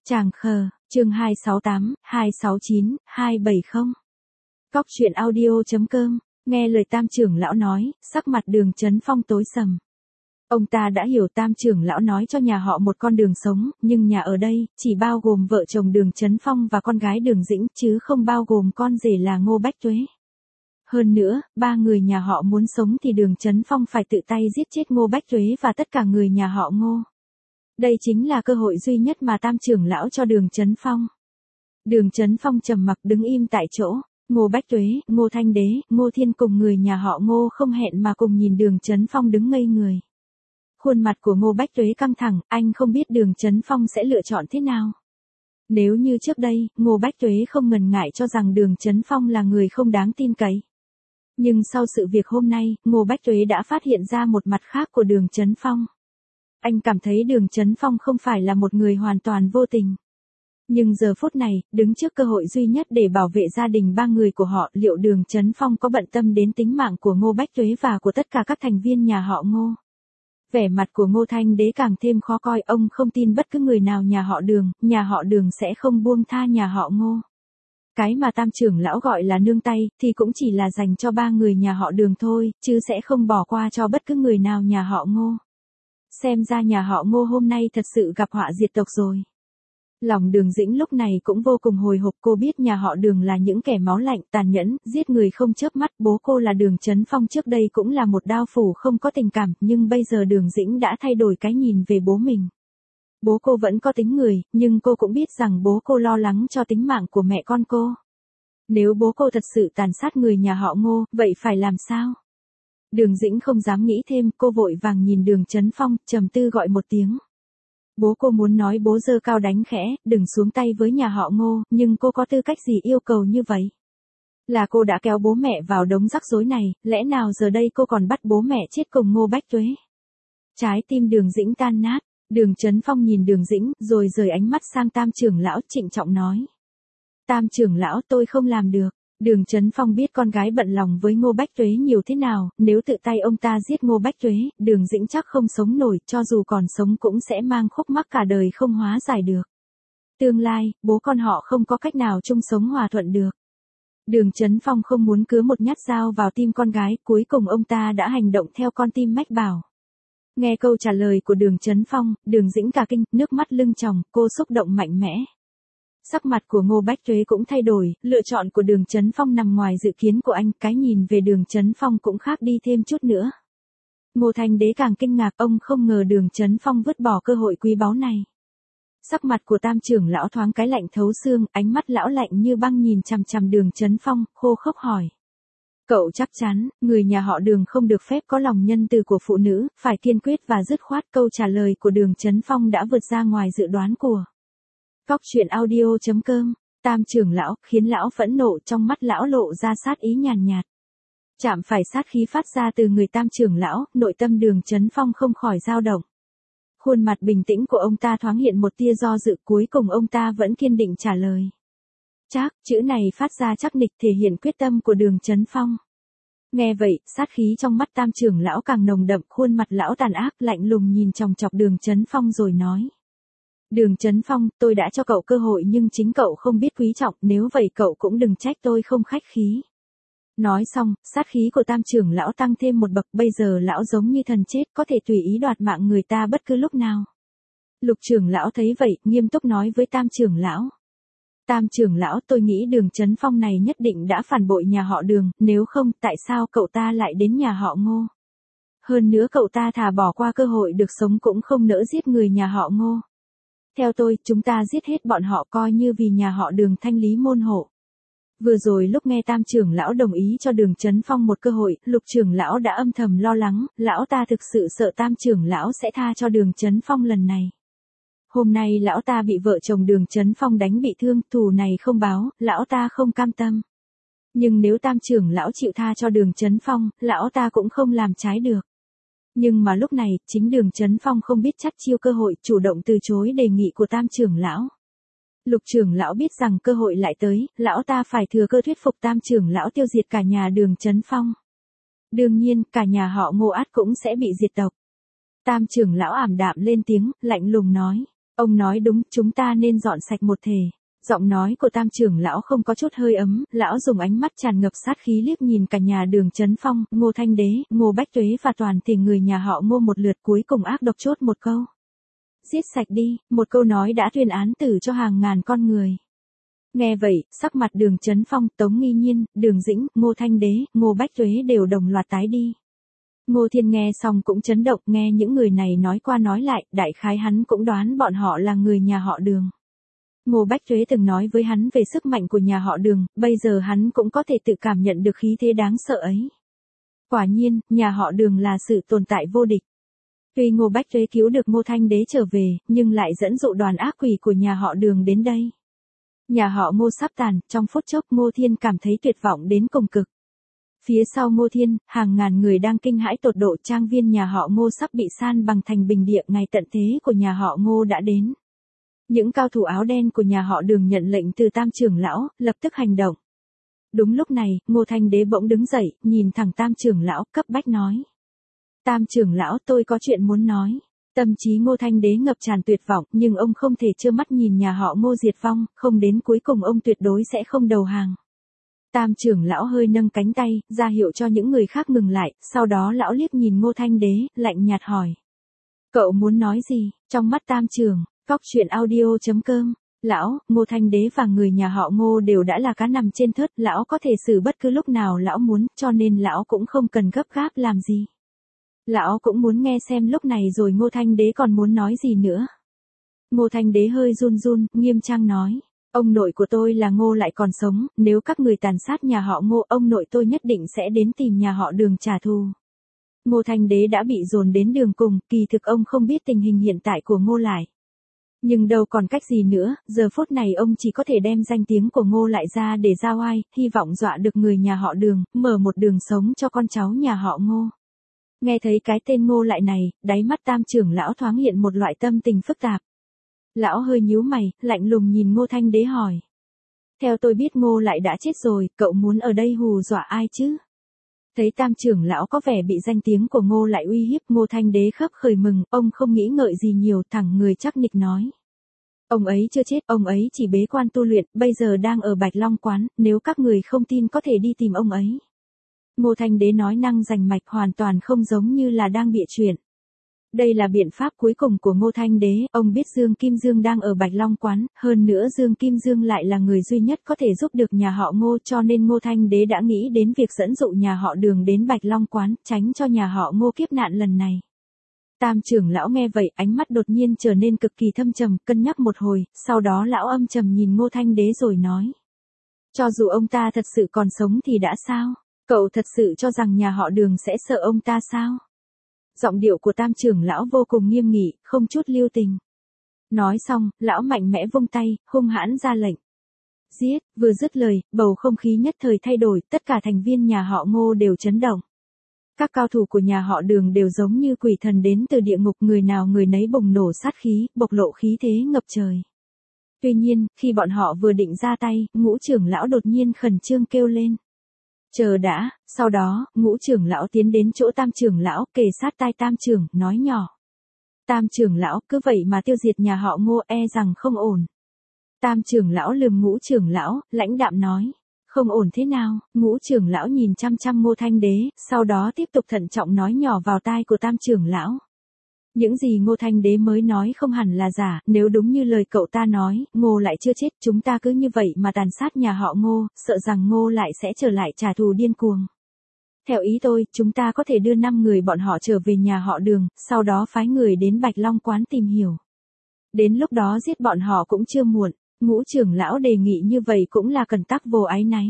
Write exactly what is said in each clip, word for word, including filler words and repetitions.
Tràng khờ, chương hai sáu tám, hai sáu chín, hai bảy không. Cóc truyện audio.com, nghe lời Tam trưởng lão nói, sắc mặt Đường Chấn Phong tối sầm. Ông ta đã hiểu Tam trưởng lão nói cho nhà họ một con đường sống, nhưng nhà ở đây, chỉ bao gồm vợ chồng Đường Chấn Phong và con gái Đường Dĩnh, chứ không bao gồm con rể là Ngô Bách Tuế. Hơn nữa, ba người nhà họ muốn sống thì Đường Chấn Phong phải tự tay giết chết Ngô Bách Tuế và tất cả người nhà họ Ngô. Đây chính là cơ hội duy nhất mà Tam trưởng lão cho Đường Chấn Phong. Đường Chấn Phong trầm mặc đứng im tại chỗ, Ngô Bách Tuế, Ngô Thanh Đế, Ngô Thiên cùng người nhà họ Ngô không hẹn mà cùng nhìn Đường Chấn Phong đứng ngây người. Khuôn mặt của Ngô Bách Tuế căng thẳng, anh không biết Đường Chấn Phong sẽ lựa chọn thế nào. Nếu như trước đây, Ngô Bách Tuế không ngần ngại cho rằng Đường Chấn Phong là người không đáng tin cậy. Nhưng sau sự việc hôm nay, Ngô Bách Tuế đã phát hiện ra một mặt khác của Đường Chấn Phong. Anh cảm thấy Đường Chấn Phong không phải là một người hoàn toàn vô tình. Nhưng giờ phút này, đứng trước cơ hội duy nhất để bảo vệ gia đình ba người của họ, liệu Đường Chấn Phong có bận tâm đến tính mạng của Ngô Bách Tuế và của tất cả các thành viên nhà họ Ngô? Vẻ mặt của Ngô Thanh Đế càng thêm khó coi, ông không tin bất cứ người nào nhà họ Đường, nhà họ Đường sẽ không buông tha nhà họ Ngô. Cái mà Tam trưởng lão gọi là nương tay, thì cũng chỉ là dành cho ba người nhà họ Đường thôi, chứ sẽ không bỏ qua cho bất cứ người nào nhà họ Ngô. Xem ra nhà họ Ngô hôm nay thật sự gặp họa diệt tộc rồi. Lòng Đường Dĩnh lúc này cũng vô cùng hồi hộp, cô biết nhà họ Đường là những kẻ máu lạnh, tàn nhẫn, giết người không chớp mắt, bố cô là Đường Chấn Phong trước đây cũng là một đao phủ không có tình cảm, nhưng bây giờ Đường Dĩnh đã thay đổi cái nhìn về bố mình. Bố cô vẫn có tính người, nhưng cô cũng biết rằng bố cô lo lắng cho tính mạng của mẹ con cô. Nếu bố cô thật sự tàn sát người nhà họ Ngô, vậy phải làm sao? Đường Dĩnh không dám nghĩ thêm, cô vội vàng nhìn Đường Chấn Phong, trầm tư gọi một tiếng. Bố cô muốn nói bố giơ cao đánh khẽ, đừng xuống tay với nhà họ Ngô, nhưng cô có tư cách gì yêu cầu như vậy? Là cô đã kéo bố mẹ vào đống rắc rối này, lẽ nào giờ đây cô còn bắt bố mẹ chết cùng Ngô Bách Tuế? Trái tim Đường Dĩnh tan nát, Đường Chấn Phong nhìn Đường Dĩnh, rồi rời ánh mắt sang Tam trưởng lão, trịnh trọng nói. Tam trưởng lão, tôi không làm được. Đường Chấn Phong biết con gái bận lòng với Ngô Bách Tuế nhiều thế nào, nếu tự tay ông ta giết Ngô Bách Tuế, Đường Dĩnh chắc không sống nổi, cho dù còn sống cũng sẽ mang khúc mắc cả đời không hóa giải được. Tương lai, bố con họ không có cách nào chung sống hòa thuận được. Đường Chấn Phong không muốn cứa một nhát dao vào tim con gái, cuối cùng ông ta đã hành động theo con tim mách bảo. Nghe câu trả lời của Đường Chấn Phong, Đường Dĩnh cả kinh, nước mắt lưng tròng, cô xúc động mạnh mẽ. Sắc mặt của Ngô Bách Tuế cũng thay đổi, lựa chọn của Đường Chấn Phong nằm ngoài dự kiến của anh, cái nhìn về Đường Chấn Phong cũng khác đi thêm chút nữa. Ngô Thanh Đế càng kinh ngạc, ông không ngờ Đường Chấn Phong vứt bỏ cơ hội quý báu này. Sắc mặt của Tam trưởng lão thoáng cái lạnh thấu xương, ánh mắt lão lạnh như băng nhìn chằm chằm Đường Chấn Phong, khô khốc hỏi. Cậu chắc chắn, người nhà họ Đường không được phép có lòng nhân từ của phụ nữ, phải kiên quyết và dứt khoát. Câu trả lời của Đường Chấn Phong đã vượt ra ngoài dự đoán của Cóc truyện audio.com, Tam trưởng lão, khiến lão phẫn nộ, trong mắt lão lộ ra sát ý nhàn nhạt. Chạm phải sát khí phát ra từ người Tam trưởng lão, nội tâm Đường Chấn Phong không khỏi dao động. Khuôn mặt bình tĩnh của ông ta thoáng hiện một tia do dự, cuối cùng ông ta vẫn kiên định trả lời. Chắc, chữ này phát ra chắc nịch thể hiện quyết tâm của Đường Chấn Phong. Nghe vậy, sát khí trong mắt Tam trưởng lão càng nồng đậm, khuôn mặt lão tàn ác lạnh lùng nhìn chòng chọc Đường Chấn Phong rồi nói. Đường Chấn Phong, tôi đã cho cậu cơ hội nhưng chính cậu không biết quý trọng, nếu vậy cậu cũng đừng trách tôi không khách khí. Nói xong, sát khí của Tam trưởng lão tăng thêm một bậc, bây giờ lão giống như thần chết, có thể tùy ý đoạt mạng người ta bất cứ lúc nào. Lục trưởng lão thấy vậy, nghiêm túc nói với Tam trưởng lão. Tam trưởng lão, tôi nghĩ Đường Chấn Phong này nhất định đã phản bội nhà họ Đường, nếu không, tại sao cậu ta lại đến nhà họ Ngô? Hơn nữa cậu ta thà bỏ qua cơ hội được sống cũng không nỡ giết người nhà họ Ngô. Theo tôi, chúng ta giết hết bọn họ coi như vì nhà họ Đường thanh lý môn hộ. Vừa rồi lúc nghe Tam trưởng lão đồng ý cho Đường Chấn Phong một cơ hội, Lục trưởng lão đã âm thầm lo lắng, lão ta thực sự sợ Tam trưởng lão sẽ tha cho Đường Chấn Phong lần này. Hôm nay lão ta bị vợ chồng Đường Chấn Phong đánh bị thương, thù này không báo, lão ta không cam tâm. Nhưng nếu Tam trưởng lão chịu tha cho Đường Chấn Phong, lão ta cũng không làm trái được. Nhưng mà lúc này, chính Đường Chấn Phong không biết chắt chiêu cơ hội, chủ động từ chối đề nghị của Tam trưởng lão. Lục trưởng lão biết rằng cơ hội lại tới, lão ta phải thừa cơ thuyết phục Tam trưởng lão tiêu diệt cả nhà Đường Chấn Phong. Đương nhiên, cả nhà họ Ngô ắt cũng sẽ bị diệt tộc. Tam trưởng lão ảm đạm lên tiếng, lạnh lùng nói. Ông nói đúng, chúng ta nên dọn sạch một thể. Giọng nói của Tam trưởng lão không có chút hơi ấm, lão dùng ánh mắt tràn ngập sát khí liếc nhìn cả nhà Đường Chấn Phong, Ngô Thanh Đế, Ngô Bách Tuế và toàn thể người nhà họ Ngô một lượt, cuối cùng ác độc chốt một câu. Giết sạch đi, một câu nói đã tuyên án tử cho hàng ngàn con người. Nghe vậy, sắc mặt Đường Chấn Phong, Tống Nghi Nhiên, Đường Dĩnh, Ngô Thanh Đế, Ngô Bách Tuế đều đồng loạt tái đi. Ngô Thiên nghe xong cũng chấn động, nghe những người này nói qua nói lại, đại khái hắn cũng đoán bọn họ là người nhà họ Đường. Ngô Bách Tuế từng nói với hắn về sức mạnh của nhà họ Đường, bây giờ hắn cũng có thể tự cảm nhận được khí thế đáng sợ ấy. Quả nhiên, nhà họ Đường là sự tồn tại vô địch. Tuy Ngô Bách Tuế cứu được Ngô Thanh Đế trở về, nhưng lại dẫn dụ đoàn ác quỷ của nhà họ Đường đến đây. Nhà họ Ngô sắp tàn, trong phút chốc Ngô Thiên cảm thấy tuyệt vọng đến cùng cực. Phía sau Ngô Thiên, hàng ngàn người đang kinh hãi tột độ, trang viên nhà họ Ngô sắp bị san bằng thành bình địa, ngày tận thế của nhà họ Ngô đã đến. Những cao thủ áo đen của nhà họ Đường nhận lệnh từ Tam trưởng lão, lập tức hành động. Đúng lúc này, Ngô Thanh Đế bỗng đứng dậy, nhìn thẳng Tam trưởng lão, cấp bách nói. Tam trưởng lão, tôi có chuyện muốn nói. Tâm trí Ngô Thanh Đế ngập tràn tuyệt vọng, nhưng ông không thể trơ mắt nhìn nhà họ Ngô diệt vong, không đến cuối cùng ông tuyệt đối sẽ không đầu hàng. Tam trưởng lão hơi nâng cánh tay, ra hiệu cho những người khác ngừng lại, sau đó lão liếc nhìn Ngô Thanh Đế, lạnh nhạt hỏi. Cậu muốn nói gì? Trong mắt Tam trưởng, Cóc truyện audio chấm com, lão, Ngô Thanh Đế và người nhà họ Ngô đều đã là cá nằm trên thớt, lão có thể xử bất cứ lúc nào lão muốn, cho nên lão cũng không cần gấp gáp làm gì. Lão cũng muốn nghe xem lúc này rồi Ngô Thanh Đế còn muốn nói gì nữa. Ngô Thanh Đế hơi run run, nghiêm trang nói. Ông nội của tôi là Ngô lại còn sống, nếu các người tàn sát nhà họ Ngô, ông nội tôi nhất định sẽ đến tìm nhà họ Đường trả thù. Ngô Thanh Đế đã bị dồn đến đường cùng, kỳ thực ông không biết tình hình hiện tại của Ngô lại. Nhưng đâu còn cách gì nữa, giờ phút này ông chỉ có thể đem danh tiếng của Ngô lại ra để giao oai, hy vọng dọa được người nhà họ Đường, mở một đường sống cho con cháu nhà họ Ngô. Nghe thấy cái tên Ngô lại này, đáy mắt Tam trưởng lão thoáng hiện một loại tâm tình phức tạp. Lão hơi nhíu mày, lạnh lùng nhìn Ngô Thanh Đế hỏi. Theo tôi biết Ngô lại đã chết rồi, cậu muốn ở đây hù dọa ai chứ? Thấy Tam trưởng lão có vẻ bị danh tiếng của Ngô lại uy hiếp, Ngô Thanh Đế khấp khởi mừng, ông không nghĩ ngợi gì nhiều, thẳng người chắc nịch nói. Ông ấy chưa chết, ông ấy chỉ bế quan tu luyện, bây giờ đang ở Bạch Long Quán, nếu các người không tin có thể đi tìm ông ấy. Ngô Thanh Đế nói năng rành mạch, hoàn toàn không giống như là đang bịa chuyện. Đây là biện pháp cuối cùng của Ngô Thanh Đế, ông biết Dương Kim Dương đang ở Bạch Long Quán, hơn nữa Dương Kim Dương lại là người duy nhất có thể giúp được nhà họ Ngô, cho nên Ngô Thanh Đế đã nghĩ đến việc dẫn dụ nhà họ Đường đến Bạch Long Quán, tránh cho nhà họ Ngô kiếp nạn lần này. Tam trưởng lão nghe vậy, ánh mắt đột nhiên trở nên cực kỳ thâm trầm, cân nhắc một hồi, sau đó lão âm trầm nhìn Ngô Thanh Đế rồi nói. Cho dù ông ta thật sự còn sống thì đã sao? Cậu thật sự cho rằng nhà họ Đường sẽ sợ ông ta sao? Giọng điệu của Tam trưởng lão vô cùng nghiêm nghị, không chút lưu tình. Nói xong, lão mạnh mẽ vung tay, hung hãn ra lệnh. Giết, vừa dứt lời, bầu không khí nhất thời thay đổi, tất cả thành viên nhà họ Ngô đều chấn động. Các cao thủ của nhà họ Đường đều giống như quỷ thần đến từ địa ngục, người nào người nấy bùng nổ sát khí, bộc lộ khí thế ngập trời. Tuy nhiên, khi bọn họ vừa định ra tay, Ngũ trưởng lão đột nhiên khẩn trương kêu lên. Chờ đã, sau đó, Ngũ trưởng lão tiến đến chỗ Tam trưởng lão, kề sát tai Tam trưởng, nói nhỏ. Tam trưởng lão, cứ vậy mà tiêu diệt nhà họ Ngô, e rằng không ổn. Tam trưởng lão lườm Ngũ trưởng lão, lãnh đạm nói. Không ổn thế nào? Ngũ trưởng lão nhìn chăm chăm Ngô Thanh Đế, sau đó tiếp tục thận trọng nói nhỏ vào tai của Tam trưởng lão. Những gì Ngô Thanh Đế mới nói không hẳn là giả, nếu đúng như lời cậu ta nói, Ngô lại chưa chết, chúng ta cứ như vậy mà tàn sát nhà họ Ngô, sợ rằng Ngô lại sẽ trở lại trả thù điên cuồng. Theo ý tôi, chúng ta có thể đưa năm người bọn họ trở về nhà họ Đường, sau đó phái người đến Bạch Long Quán tìm hiểu. Đến lúc đó giết bọn họ cũng chưa muộn. Ngũ trưởng lão đề nghị như vậy cũng là cần tắc vô áy náy.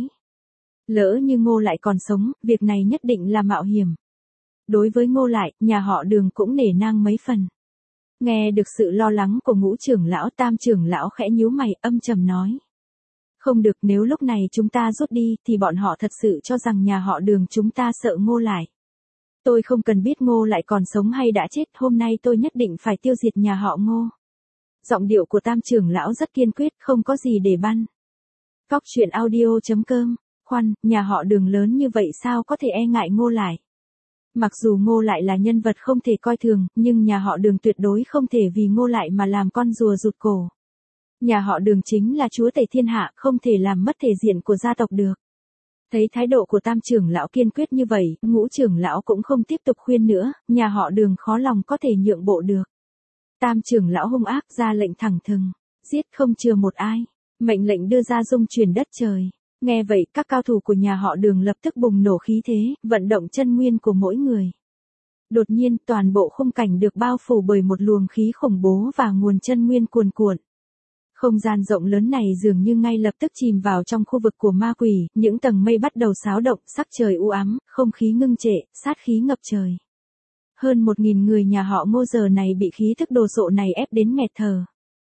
Lỡ như Ngô lại còn sống, việc này nhất định là mạo hiểm. Đối với Ngô lại, nhà họ Đường cũng nể nang mấy phần. Nghe được sự lo lắng của Ngũ trưởng lão, Tam trưởng lão khẽ nhíu mày, âm trầm nói. Không được, nếu lúc này chúng ta rút đi, thì bọn họ thật sự cho rằng nhà họ Đường chúng ta sợ Ngô lại. Tôi không cần biết Ngô lại còn sống hay đã chết, hôm nay tôi nhất định phải tiêu diệt nhà họ Ngô. Giọng điệu của Tam trưởng lão rất kiên quyết, không có gì để băn. Cóc truyện audio chấm com, khoan, nhà họ Đường lớn như vậy sao có thể e ngại Ngô lại. Mặc dù Ngô Lại là nhân vật không thể coi thường, nhưng nhà họ Đường tuyệt đối không thể vì Ngô Lại mà làm con rùa rụt cổ. Nhà họ Đường chính là chúa tể thiên hạ, không thể làm mất thể diện của gia tộc được. Thấy thái độ của Tam trưởng lão kiên quyết như vậy, Ngũ trưởng lão cũng không tiếp tục khuyên nữa, nhà họ Đường khó lòng có thể nhượng bộ được. Tam trưởng lão hung ác ra lệnh thẳng thừng, giết không chừa một ai, mệnh lệnh đưa ra rung chuyển đất trời. Nghe vậy, các cao thủ của nhà họ Đường lập tức bùng nổ khí thế, vận động chân nguyên của mỗi người. Đột nhiên, toàn bộ khung cảnh được bao phủ bởi một luồng khí khủng bố và nguồn chân nguyên cuồn cuộn. Không gian rộng lớn này dường như ngay lập tức chìm vào trong khu vực của ma quỷ, những tầng mây bắt đầu xáo động, sắc trời u ám, không khí ngưng trệ, sát khí ngập trời. Hơn một nghìn người nhà họ Ngô giờ này bị khí thức đồ sộ này ép đến nghẹt thở.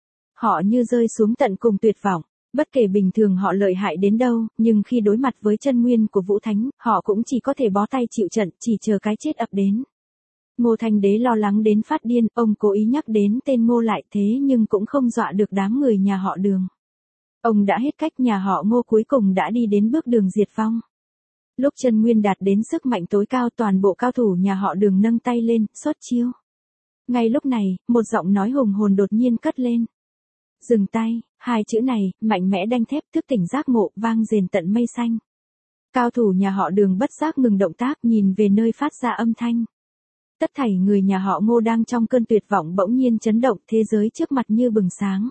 Họ như rơi xuống tận cùng tuyệt vọng. Bất kể bình thường họ lợi hại đến đâu, nhưng khi đối mặt với chân nguyên của Vũ Thánh, họ cũng chỉ có thể bó tay chịu trận, chỉ chờ cái chết ập đến. Ngô Thanh Đế lo lắng đến phát điên, ông cố ý nhắc đến tên Ngô Lại thế nhưng cũng không dọa được đám người nhà họ Đường. Ông đã hết cách, nhà họ Ngô cuối cùng đã đi đến bước đường diệt vong. Lúc chân nguyên đạt đến sức mạnh tối cao, toàn bộ cao thủ nhà họ Đường nâng tay lên, xuất chiêu. Ngay lúc này, một giọng nói hùng hồn đột nhiên cất lên. Dừng tay, hai chữ này, mạnh mẽ đanh thép, thức tỉnh giác ngộ, vang rền tận mây xanh. Cao thủ nhà họ Đường bất giác ngừng động tác, nhìn về nơi phát ra âm thanh. Tất thảy người nhà họ Ngô đang trong cơn tuyệt vọng bỗng nhiên chấn động, thế giới trước mặt như bừng sáng.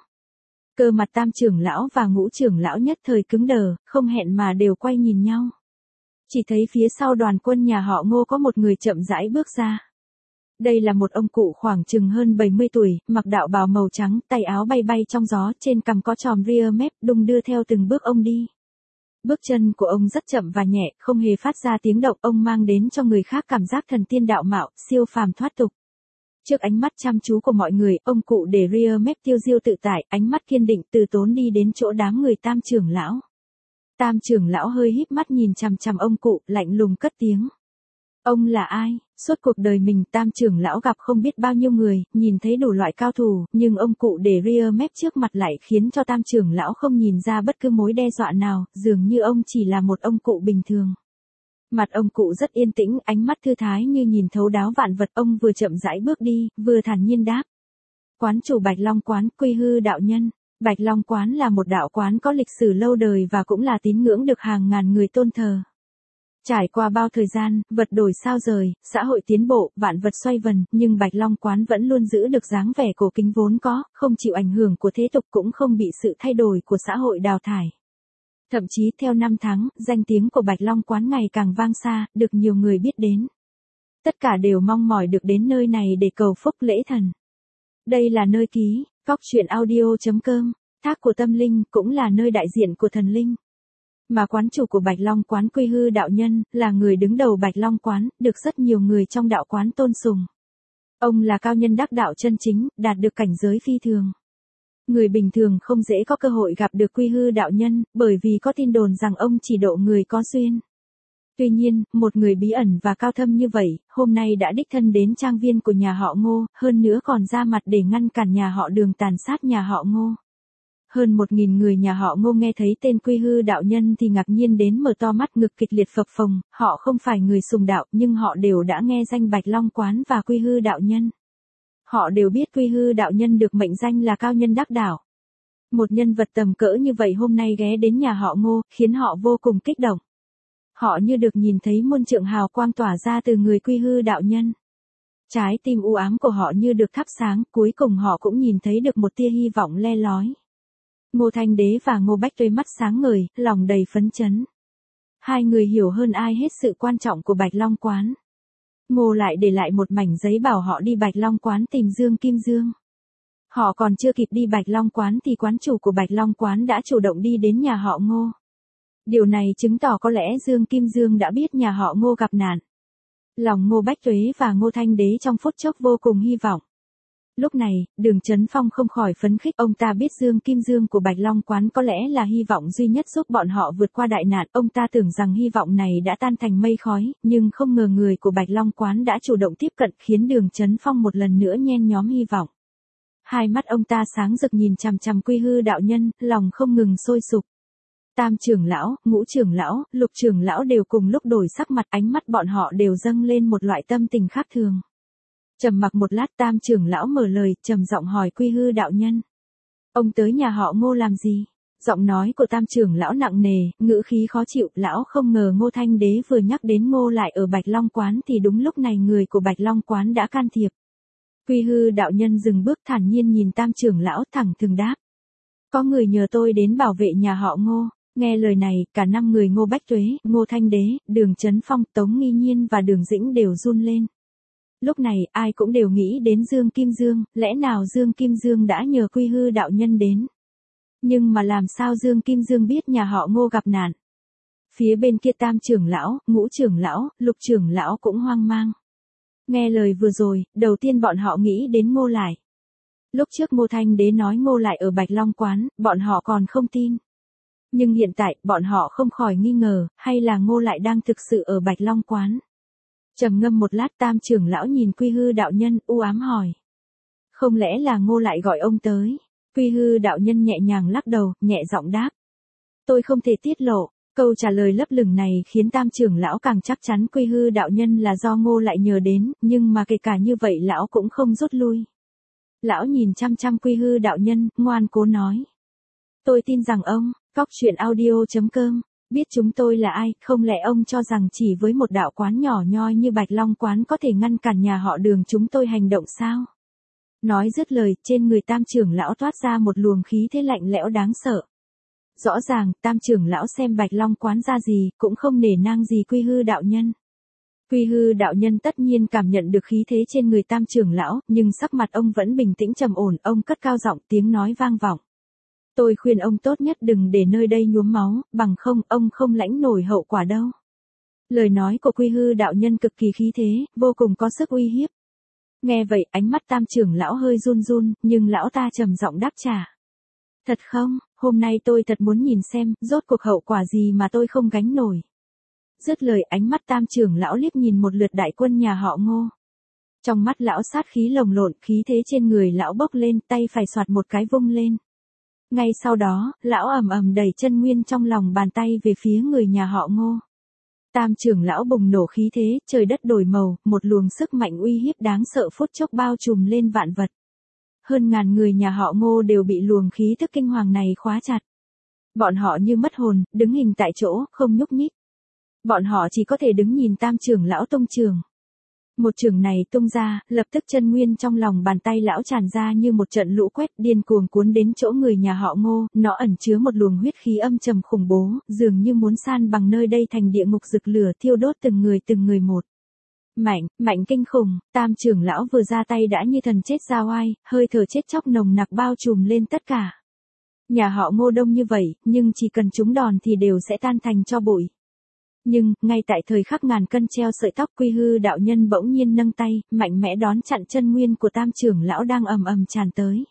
Cơ mặt Tam trưởng lão và Ngũ trưởng lão nhất thời cứng đờ, không hẹn mà đều quay nhìn nhau. Chỉ thấy phía sau đoàn quân nhà họ Ngô có một người chậm rãi bước ra. Đây là một ông cụ khoảng chừng hơn bảy mươi tuổi, mặc đạo bào màu trắng, tay áo bay bay trong gió, trên cằm có chòm ria mép, đung đưa theo từng bước ông đi. Bước chân của ông rất chậm và nhẹ, không hề phát ra tiếng động, ông mang đến cho người khác cảm giác thần tiên đạo mạo, siêu phàm thoát tục. Trước ánh mắt chăm chú của mọi người, ông cụ để ria mép tiêu diêu tự tại, ánh mắt kiên định từ tốn đi đến chỗ đám người Tam trưởng lão. Tam trưởng lão hơi híp mắt nhìn chằm chằm ông cụ, lạnh lùng cất tiếng. Ông là ai? Suốt cuộc đời mình, Tam trưởng lão gặp không biết bao nhiêu người, nhìn thấy đủ loại cao thủ, nhưng ông cụ để ria mép trước mặt lại khiến cho Tam trưởng lão không nhìn ra bất cứ mối đe dọa nào, dường như ông chỉ là một ông cụ bình thường. Mặt ông cụ rất yên tĩnh, ánh mắt thư thái như nhìn thấu đáo vạn vật, ông vừa chậm rãi bước đi, vừa thản nhiên đáp. Quán chủ Bạch Long quán, Quy Hư đạo nhân. Bạch Long quán là một đạo quán có lịch sử lâu đời và cũng là tín ngưỡng được hàng ngàn người tôn thờ. Trải qua bao thời gian, vật đổi sao rời, xã hội tiến bộ, vạn vật xoay vần, nhưng Bạch Long quán vẫn luôn giữ được dáng vẻ cổ kính vốn có, không chịu ảnh hưởng của thế tục cũng không bị sự thay đổi của xã hội đào thải. Thậm chí theo năm tháng, danh tiếng của Bạch Long quán ngày càng vang xa, được nhiều người biết đến. Tất cả đều mong mỏi được đến nơi này để cầu phúc lễ thần. Đây là nơi ký, cóc truyện audio chấm com, thác của tâm linh, cũng là nơi đại diện của thần linh. Mà quán chủ của Bạch Long quán Quy Hư đạo nhân, là người đứng đầu Bạch Long quán, được rất nhiều người trong đạo quán tôn sùng. Ông là cao nhân đắc đạo chân chính, đạt được cảnh giới phi thường. Người bình thường không dễ có cơ hội gặp được Quy Hư đạo nhân, bởi vì có tin đồn rằng ông chỉ độ người có duyên. Tuy nhiên, một người bí ẩn và cao thâm như vậy, hôm nay đã đích thân đến trang viên của nhà họ Ngô, hơn nữa còn ra mặt để ngăn cản nhà họ Đường tàn sát nhà họ Ngô. Hơn một nghìn người nhà họ Ngô nghe thấy tên Quy Hư đạo nhân thì ngạc nhiên đến mở to mắt, ngực kịch liệt phập phồng, họ không phải người sùng đạo nhưng họ đều đã nghe danh Bạch Long quán và Quy Hư đạo nhân. Họ đều biết Quy Hư đạo nhân được mệnh danh là cao nhân đắc đạo. Một nhân vật tầm cỡ như vậy hôm nay ghé đến nhà họ Ngô, khiến họ vô cùng kích động. Họ như được nhìn thấy muôn trượng hào quang tỏa ra từ người Quy Hư đạo nhân. Trái tim u ám của họ như được thắp sáng, cuối cùng họ cũng nhìn thấy được một tia hy vọng le lói. Ngô Thanh Đế và Ngô Bách Tuế mắt sáng ngời, lòng đầy phấn chấn. Hai người hiểu hơn ai hết sự quan trọng của Bạch Long quán. Ngô lại để lại một mảnh giấy bảo họ đi Bạch Long quán tìm Dương Kim Dương. Họ còn chưa kịp đi Bạch Long quán thì quán chủ của Bạch Long quán đã chủ động đi đến nhà họ Ngô. Điều này chứng tỏ có lẽ Dương Kim Dương đã biết nhà họ Ngô gặp nạn. Lòng Ngô Bách Tuế và Ngô Thanh Đế trong phút chốc vô cùng hy vọng. Lúc này, Đường Chấn Phong không khỏi phấn khích, ông ta biết Dương Kim Dương của Bạch Long quán có lẽ là hy vọng duy nhất giúp bọn họ vượt qua đại nạn, ông ta tưởng rằng hy vọng này đã tan thành mây khói, nhưng không ngờ người của Bạch Long quán đã chủ động tiếp cận, khiến Đường Chấn Phong một lần nữa nhen nhóm hy vọng. Hai mắt ông ta sáng rực nhìn chằm chằm Quy Hư đạo nhân, lòng không ngừng sôi sục. Tam trưởng lão, ngũ trưởng lão, lục trưởng lão đều cùng lúc đổi sắc mặt, ánh mắt bọn họ đều dâng lên một loại tâm tình khác thường. Trầm mặc một lát, Tam trưởng lão mở lời, trầm giọng hỏi Quy Hư đạo nhân. Ông tới nhà họ Ngô làm gì? Giọng nói của Tam trưởng lão nặng nề, ngữ khí khó chịu, lão không ngờ Ngô Thanh Đế vừa nhắc đến Ngô lại ở Bạch Long quán thì đúng lúc này người của Bạch Long quán đã can thiệp. Quy Hư đạo nhân dừng bước thản nhiên nhìn Tam trưởng lão, thẳng thừng đáp. Có người nhờ tôi đến bảo vệ nhà họ Ngô. Nghe lời này, cả năm người Ngô Bách Tuế, Ngô Thanh Đế, Đường Chấn Phong, Tống Nghi Nhiên và Đường Dĩnh đều run lên. Lúc này, ai cũng đều nghĩ đến Dương Kim Dương, lẽ nào Dương Kim Dương đã nhờ Quy Hư đạo nhân đến? Nhưng mà làm sao Dương Kim Dương biết nhà họ Ngô gặp nạn? Phía bên kia Tam trưởng lão, ngũ trưởng lão, lục trưởng lão cũng hoang mang. Nghe lời vừa rồi, đầu tiên bọn họ nghĩ đến Ngô Lại. Lúc trước Ngô Thanh Đế nói Ngô Lại ở Bạch Long quán, bọn họ còn không tin. Nhưng hiện tại, bọn họ không khỏi nghi ngờ, hay là Ngô Lại đang thực sự ở Bạch Long quán. Trầm ngâm một lát, Tam trưởng lão nhìn Quy Hư đạo nhân, u ám hỏi. Không lẽ là Ngô Lại gọi ông tới? Quy Hư đạo nhân nhẹ nhàng lắc đầu, nhẹ giọng đáp. Tôi không thể tiết lộ. Câu trả lời lấp lửng này khiến Tam trưởng lão càng chắc chắn Quy Hư đạo nhân là do Ngô Lại nhờ đến, nhưng mà kể cả như vậy lão cũng không rút lui. Lão nhìn chăm chăm Quy Hư đạo nhân, ngoan cố nói. Tôi tin rằng ông, Cóc Truyện Audio chấm com, biết chúng tôi là ai, không lẽ ông cho rằng chỉ với một đạo quán nhỏ nhoi như Bạch Long quán có thể ngăn cản nhà họ Đường chúng tôi hành động sao? Nói dứt lời, trên người Tam trưởng lão toát ra một luồng khí thế lạnh lẽo đáng sợ. Rõ ràng, Tam trưởng lão xem Bạch Long quán ra gì, cũng không nể nang gì Quy Hư đạo nhân. Quy Hư đạo nhân tất nhiên cảm nhận được khí thế trên người Tam trưởng lão, nhưng sắc mặt ông vẫn bình tĩnh trầm ổn, ông cất cao giọng, tiếng nói vang vọng. Tôi khuyên ông tốt nhất đừng để nơi đây nhuốm máu, bằng không ông không lãnh nổi hậu quả đâu. Lời nói của Quy Hư đạo nhân cực kỳ khí thế, vô cùng có sức uy hiếp. Nghe vậy, ánh mắt Tam trưởng lão hơi run run, nhưng lão ta trầm giọng đáp trả. Thật không, hôm nay tôi thật muốn nhìn xem, rốt cuộc hậu quả gì mà tôi không gánh nổi. Dứt lời, ánh mắt Tam trưởng lão liếc nhìn một lượt đại quân nhà họ Ngô. Trong mắt lão sát khí lồng lộn, khí thế trên người lão bốc lên, tay phải xoạt một cái vung lên. Ngay sau đó, lão ầm ầm đẩy chân nguyên trong lòng bàn tay về phía người nhà họ Ngô. Tam trưởng lão bùng nổ khí thế, trời đất đổi màu, một luồng sức mạnh uy hiếp đáng sợ phút chốc bao trùm lên vạn vật. Hơn ngàn người nhà họ Ngô đều bị luồng khí tức kinh hoàng này khóa chặt. Bọn họ như mất hồn, đứng hình tại chỗ, không nhúc nhích. Bọn họ chỉ có thể đứng nhìn Tam trưởng lão tung trường. Một trường này tung ra, lập tức chân nguyên trong lòng bàn tay lão tràn ra như một trận lũ quét điên cuồng cuốn đến chỗ người nhà họ Ngô, nó ẩn chứa một luồng huyết khí âm trầm khủng bố, dường như muốn san bằng nơi đây thành địa ngục rực lửa thiêu đốt từng người từng người một. Mạnh, mạnh kinh khủng, Tam trưởng lão vừa ra tay đã như thần chết ra oai, hơi thở chết chóc nồng nặc bao trùm lên tất cả. Nhà họ Ngô đông như vậy, nhưng chỉ cần trúng đòn thì đều sẽ tan thành tro bụi. Nhưng, ngay tại thời khắc ngàn cân treo sợi tóc, Quy Hư đạo nhân bỗng nhiên nâng tay, mạnh mẽ đón chặn chân nguyên của Tam trưởng lão đang ầm ầm tràn tới.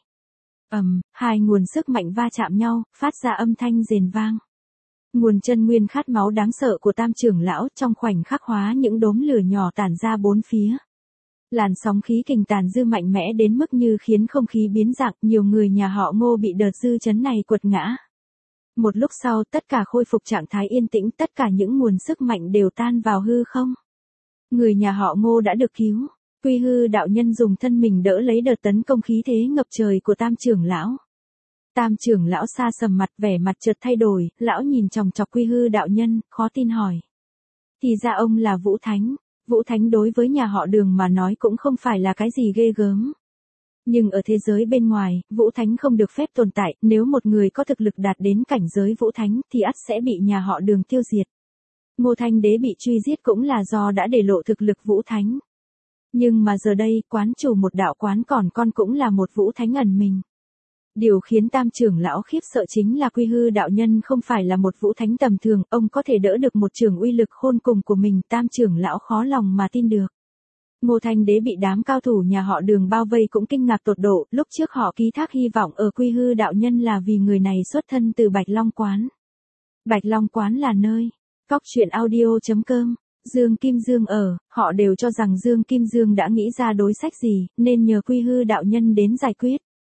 Ầm, hai nguồn sức mạnh va chạm nhau, phát ra âm thanh rền vang. Nguồn chân nguyên khát máu đáng sợ của Tam trưởng lão trong khoảnh khắc hóa những đốm lửa nhỏ tản ra bốn phía. Làn sóng khí kình tàn dư mạnh mẽ đến mức như khiến không khí biến dạng, nhiều người nhà họ Ngô bị đợt dư chấn này quật ngã. Một lúc sau, tất cả khôi phục trạng thái yên tĩnh, tất cả những nguồn sức mạnh đều tan vào hư không. Người nhà họ Ngô đã được cứu. Quy Hư đạo nhân dùng thân mình đỡ lấy đợt tấn công khí thế ngập trời của Tam trưởng lão. Tam trưởng lão xa sầm mặt, vẻ mặt chợt thay đổi, lão nhìn chòng chọc Quy Hư đạo nhân, khó tin hỏi. Thì ra ông là Vũ Thánh. Vũ Thánh đối với nhà họ Đường mà nói cũng không phải là cái gì ghê gớm. Nhưng ở thế giới bên ngoài, Vũ Thánh không được phép tồn tại, nếu một người có thực lực đạt đến cảnh giới Vũ Thánh thì ắt sẽ bị nhà họ Đường tiêu diệt. Ngô Thanh Đế bị truy giết cũng là do đã để lộ thực lực Vũ Thánh. Nhưng mà giờ đây, quán chủ một đạo quán còn con cũng là một Vũ Thánh ẩn mình. Điều khiến Tam trưởng lão khiếp sợ chính là Quy Hư đạo nhân không phải là một Vũ Thánh tầm thường, ông có thể đỡ được một trường uy lực khôn cùng của mình, Tam trưởng lão khó lòng mà tin được. Ngô Thanh Đế bị đám cao thủ nhà họ Đường bao vây cũng kinh ngạc tột độ, lúc trước họ ký thác hy vọng ở Quy Hư đạo nhân là vì người này xuất thân từ Bạch Long quán. Bạch Long quán là nơi Cóc Truyện Audio chấm com, Dương Kim Dương ở, họ đều cho rằng Dương Kim Dương đã nghĩ ra đối sách gì, nên nhờ Quy Hư đạo nhân đến giải quyết.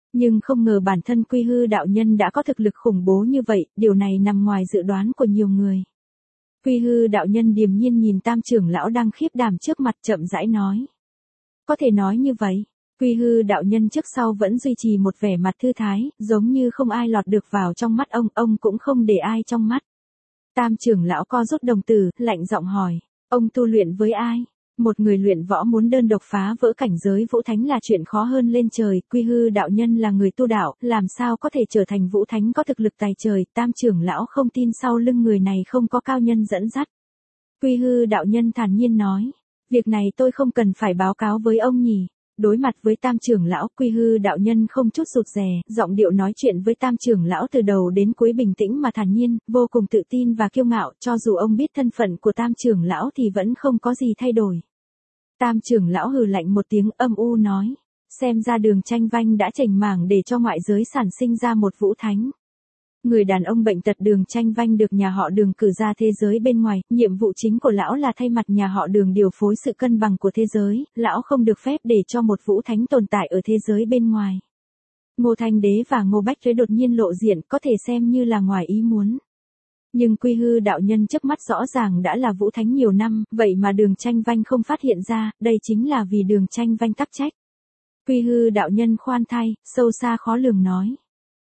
Nhưng không ngờ bản thân Quy Hư đạo nhân đã có thực lực khủng bố như vậy, điều này nằm ngoài dự đoán của nhiều người. Quy Hư đạo nhân điềm nhiên nhìn Tam trưởng lão đang khiếp đảm trước mặt, chậm rãi nói. Có thể nói như vậy. Quy Hư đạo nhân trước sau vẫn duy trì một vẻ mặt thư thái, giống như không ai lọt được vào trong mắt ông, ông cũng không để ai trong mắt. Tam trưởng lão co rút đồng tử, lạnh giọng hỏi, ông tu luyện với ai? Một người luyện võ muốn đơn độc phá vỡ cảnh giới vũ thánh là chuyện khó hơn lên trời, Quy Hư đạo nhân là người tu đạo, làm sao có thể trở thành vũ thánh có thực lực tài trời, Tam trưởng lão không tin sau lưng người này không có cao nhân dẫn dắt. Quy Hư đạo nhân thản nhiên nói, việc này tôi không cần phải báo cáo với ông nhỉ. Đối mặt với Tam trưởng lão, Quy Hư đạo nhân không chút rụt rè, giọng điệu nói chuyện với Tam trưởng lão từ đầu đến cuối bình tĩnh mà thản nhiên, vô cùng tự tin và kiêu ngạo, cho dù ông biết thân phận của Tam trưởng lão thì vẫn không có gì thay đổi. Tam trưởng lão hừ lạnh một tiếng, âm u nói, xem ra Đường Tranh Vanh đã chảnh mảng để cho ngoại giới sản sinh ra một vũ thánh. Người đàn ông bệnh tật Đường Tranh Vanh được nhà họ Đường cử ra thế giới bên ngoài, nhiệm vụ chính của lão là thay mặt nhà họ Đường điều phối sự cân bằng của thế giới, lão không được phép để cho một vũ thánh tồn tại ở thế giới bên ngoài. Ngô Thanh Đế và Ngô Bách Tuế đột nhiên lộ diện, có thể xem như là ngoài ý muốn. Nhưng Quy Hư đạo nhân trước mắt rõ ràng đã là vũ thánh nhiều năm, vậy mà Đường Tranh Vanh không phát hiện ra, đây chính là vì Đường Tranh Vanh tắc trách. Quy Hư đạo nhân khoan thai, sâu xa khó lường nói.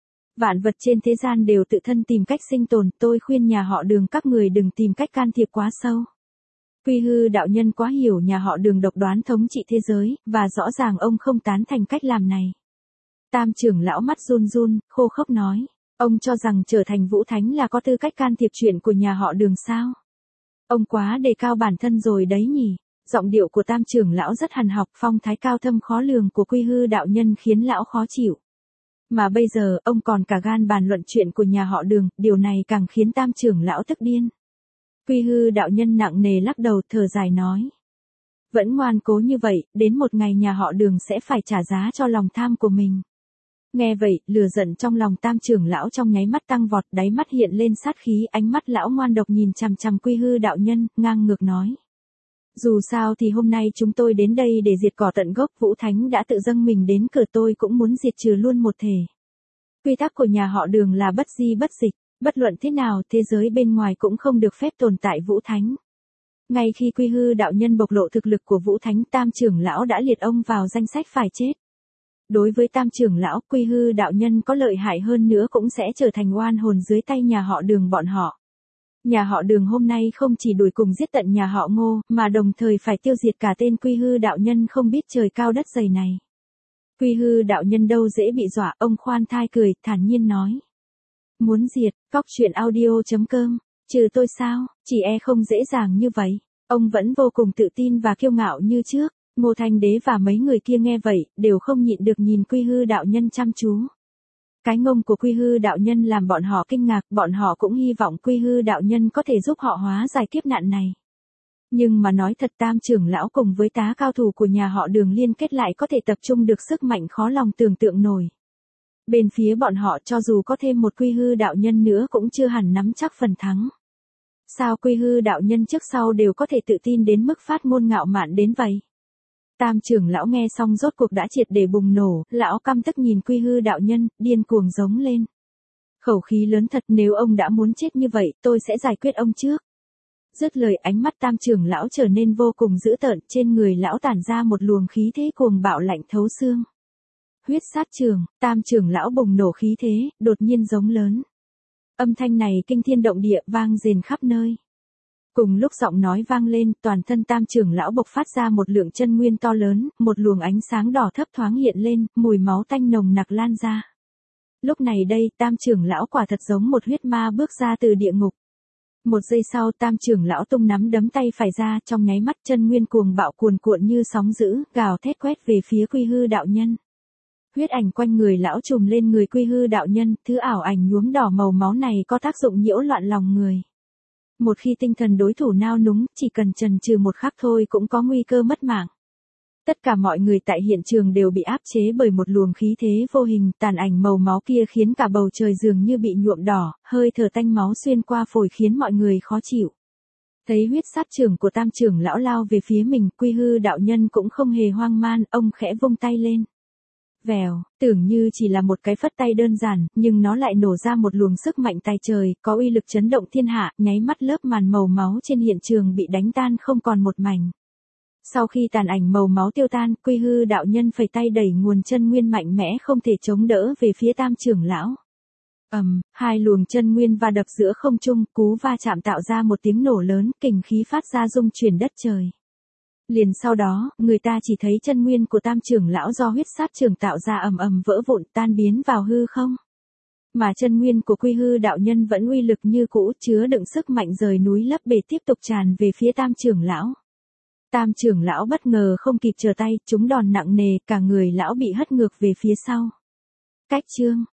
Vạn vật trên thế gian đều tự thân tìm cách sinh tồn, tôi khuyên nhà họ Đường các người đừng tìm cách can thiệp quá sâu. Quy Hư đạo nhân quá hiểu nhà họ Đường độc đoán thống trị thế giới, và rõ ràng ông không tán thành cách làm này. Tam trưởng lão mắt run run, khô khốc nói, ông cho rằng trở thành vũ thánh là có tư cách can thiệp chuyện của nhà họ Đường sao? Ông quá đề cao bản thân rồi đấy nhỉ. Giọng điệu của Tam trưởng lão rất hằn học, phong thái cao thâm khó lường của Quy Hư đạo nhân khiến lão khó chịu. Mà bây giờ, ông còn cả gan bàn luận chuyện của nhà họ Đường, điều này càng khiến Tam trưởng lão tức điên. Quy Hư đạo nhân nặng nề lắc đầu, thở dài nói. Vẫn ngoan cố như vậy, đến một ngày nhà họ Đường sẽ phải trả giá cho lòng tham của mình. Nghe vậy, lửa giận trong lòng Tam trưởng lão trong nháy mắt tăng vọt, đáy mắt hiện lên sát khí, ánh mắt lão ngoan độc nhìn chằm chằm Quy Hư đạo nhân, ngang ngược nói. Dù sao thì hôm nay chúng tôi đến đây để diệt cỏ tận gốc, vũ thánh đã tự dâng mình đến cửa, tôi cũng muốn diệt trừ luôn một thể. Quy tắc của nhà họ Đường là bất di bất dịch, bất luận thế nào thế giới bên ngoài cũng không được phép tồn tại vũ thánh. Ngay khi Quy Hư đạo nhân bộc lộ thực lực của vũ thánh, Tam trưởng lão đã liệt ông vào danh sách phải chết. Đối với Tam trưởng lão, Quy Hư đạo nhân có lợi hại hơn nữa cũng sẽ trở thành oan hồn dưới tay nhà họ Đường bọn họ. Nhà họ Đường hôm nay không chỉ đuổi cùng giết tận nhà họ Ngô, mà đồng thời phải tiêu diệt cả tên Quy Hư đạo nhân không biết trời cao đất dày này. Quy Hư đạo nhân đâu dễ bị dọa, ông khoan thai cười, thản nhiên nói. Muốn diệt, cóc truyện audio chấm com, trừ tôi sao, chỉ e không dễ dàng như vậy. Ông vẫn vô cùng tự tin và kiêu ngạo như trước. Ngô Thanh Đế và mấy người kia nghe vậy, đều không nhịn được nhìn Quy Hư đạo nhân chăm chú. Cái ngông của Quy Hư đạo nhân làm bọn họ kinh ngạc, bọn họ cũng hy vọng Quy Hư đạo nhân có thể giúp họ hóa giải kiếp nạn này. Nhưng mà nói thật, Tam trưởng lão cùng với tá cao thủ của nhà họ Đường liên kết lại có thể tập trung được sức mạnh khó lòng tưởng tượng nổi. Bên phía bọn họ cho dù có thêm một Quy Hư đạo nhân nữa cũng chưa hẳn nắm chắc phần thắng. Sao Quy Hư đạo nhân trước sau đều có thể tự tin đến mức phát ngôn ngạo mạn đến vậy? Tam trưởng lão nghe xong rốt cuộc đã triệt để bùng nổ, lão căm tức nhìn Quy Hư đạo nhân, điên cuồng giống lên. Khẩu khí lớn thật, nếu ông đã muốn chết như vậy, tôi sẽ giải quyết ông trước. Dứt lời, ánh mắt Tam trưởng lão trở nên vô cùng dữ tợn, trên người lão tản ra một luồng khí thế cuồng bạo lạnh thấu xương. Huyết sát trường, Tam trưởng lão bùng nổ khí thế, đột nhiên giống lớn. Âm thanh này kinh thiên động địa, vang rền khắp nơi. Cùng lúc giọng nói vang lên, toàn thân Tam trưởng lão bộc phát ra một lượng chân nguyên to lớn, một luồng ánh sáng đỏ thấp thoáng hiện lên, mùi máu tanh nồng nặc lan ra. Lúc này đây, Tam trưởng lão quả thật giống một huyết ma bước ra từ địa ngục. Một giây sau, Tam trưởng lão tung nắm đấm tay phải ra, trong nháy mắt chân nguyên cuồng bạo cuồn cuộn như sóng dữ, gào thét quét về phía Quy Hư đạo nhân. Huyết ảnh quanh người lão trùm lên người Quy Hư đạo nhân, thứ ảo ảnh nhuốm đỏ màu máu này có tác dụng nhiễu loạn lòng người. Một khi tinh thần đối thủ nao núng, chỉ cần chần chừ một khắc thôi cũng có nguy cơ mất mạng. Tất cả mọi người tại hiện trường đều bị áp chế bởi một luồng khí thế vô hình, tàn ảnh màu máu kia khiến cả bầu trời dường như bị nhuộm đỏ, hơi thở tanh máu xuyên qua phổi khiến mọi người khó chịu. Thấy huyết sát trưởng của Tam trưởng lão lao về phía mình, Quy Hư đạo nhân cũng không hề hoang man, ông khẽ vung tay lên. Vèo, tưởng như chỉ là một cái phất tay đơn giản, nhưng nó lại nổ ra một luồng sức mạnh tài trời, có uy lực chấn động thiên hạ, nháy mắt lớp màn màu máu trên hiện trường bị đánh tan không còn một mảnh. Sau khi tàn ảnh màu máu tiêu tan, Quy Hư đạo nhân phẩy tay đẩy nguồn chân nguyên mạnh mẽ không thể chống đỡ về phía Tam trưởng lão. Ầm, um, hai luồng chân nguyên va đập giữa không trung, cú va chạm tạo ra một tiếng nổ lớn, kình khí phát ra rung chuyển đất trời. Liền sau đó, người ta chỉ thấy chân nguyên của Tam trưởng lão do huyết sát trưởng tạo ra ầm ầm vỡ vụn tan biến vào hư không. Mà chân nguyên của Quy Hư đạo nhân vẫn uy lực như cũ, chứa đựng sức mạnh rời núi lấp bể tiếp tục tràn về phía Tam trưởng lão. Tam trưởng lão bất ngờ không kịp trở tay, trúng đòn nặng nề, cả người lão bị hất ngược về phía sau. Cách chương